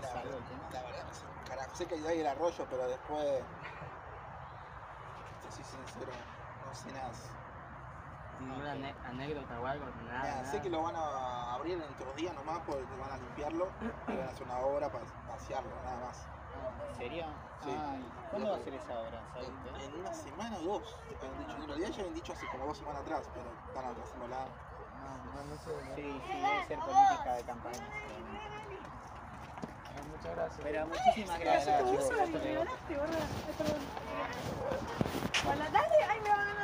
¿Sabes algo del tema? La verdad no sé, carajo, sé que hay el arroyo, pero después, te soy sincero, no sé nada. ¿Ninguna anécdota o algo? Nada. Sé que lo van a abrir en otros días nomás porque van a limpiarlo y van a hacer una obra para pasearlo, nada más. ¿En serio? Sí. Ay, ¿cuándo va a ser esa obra? ¿Sabes usted? En una semana o dos, habían dicho. En realidad ya habían dicho hace como 2 semanas atrás, pero están atrasándola. No sé. Sí, debe ser política de campaña, seguramente. Muchas gracias. Pero muchísimas gracias, chicos. Me ganaste, gorda. Perdón. Hola, dale, ay, me van a